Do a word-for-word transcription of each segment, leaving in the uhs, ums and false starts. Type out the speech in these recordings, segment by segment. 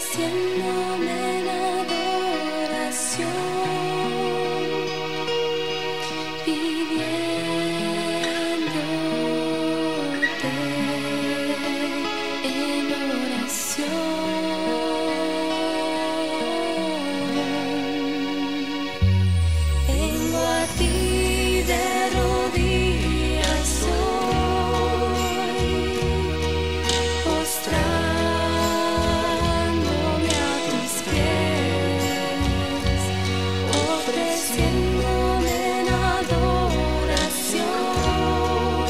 ofreciéndome en adoración, pidiéndote en oración. Vengo a ti de rodillas hoy, postrándome a tus pies, ofreciéndome en adoración,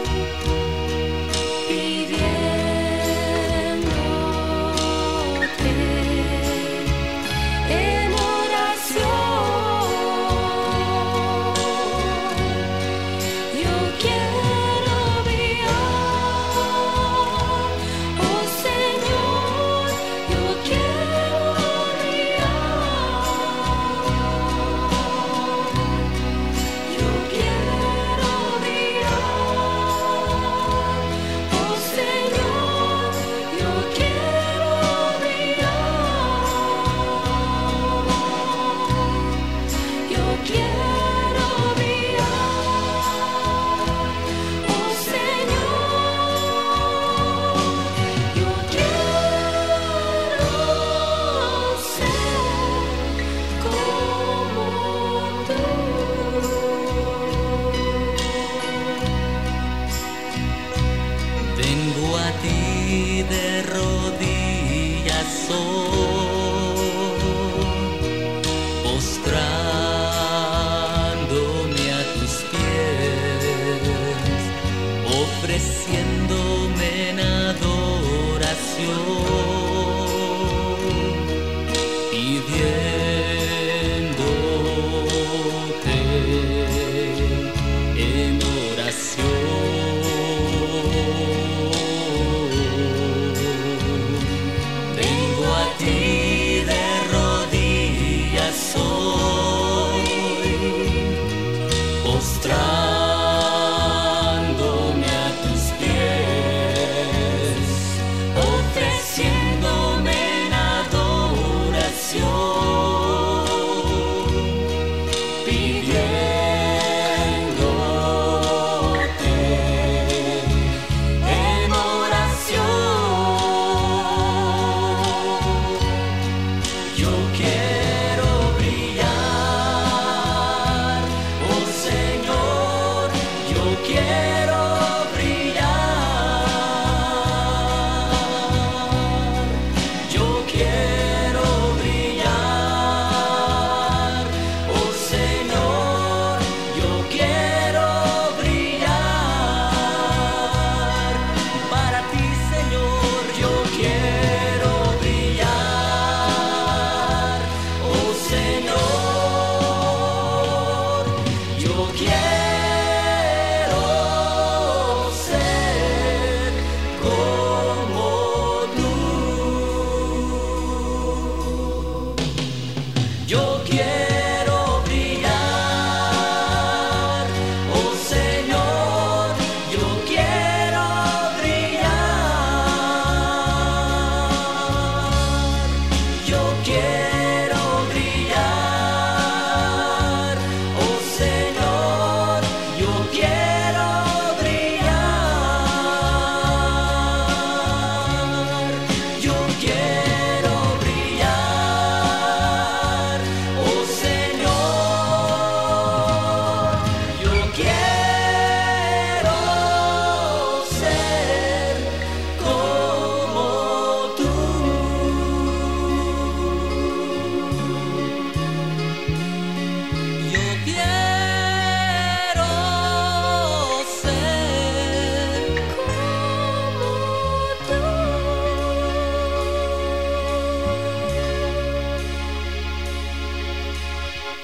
pidiéndote en oración. Yo quiero brillar, oh Señor, yo quiero brillar, yo quiero brillar, oh Señor, yo quiero brillar, yo quiero brillar, oh Señor, yo quiero ser como tú. Vengo a ti de rodillas hoy, postrándome a tus pies, ofreciéndome en adoración, pidiéndote en oración. Vengo a ti de rodillas hoy, postrándome a tus pies, ofreciéndome en adoración, pidiéndote en oración. Yo quiero brillar, oh Señor, yo quiero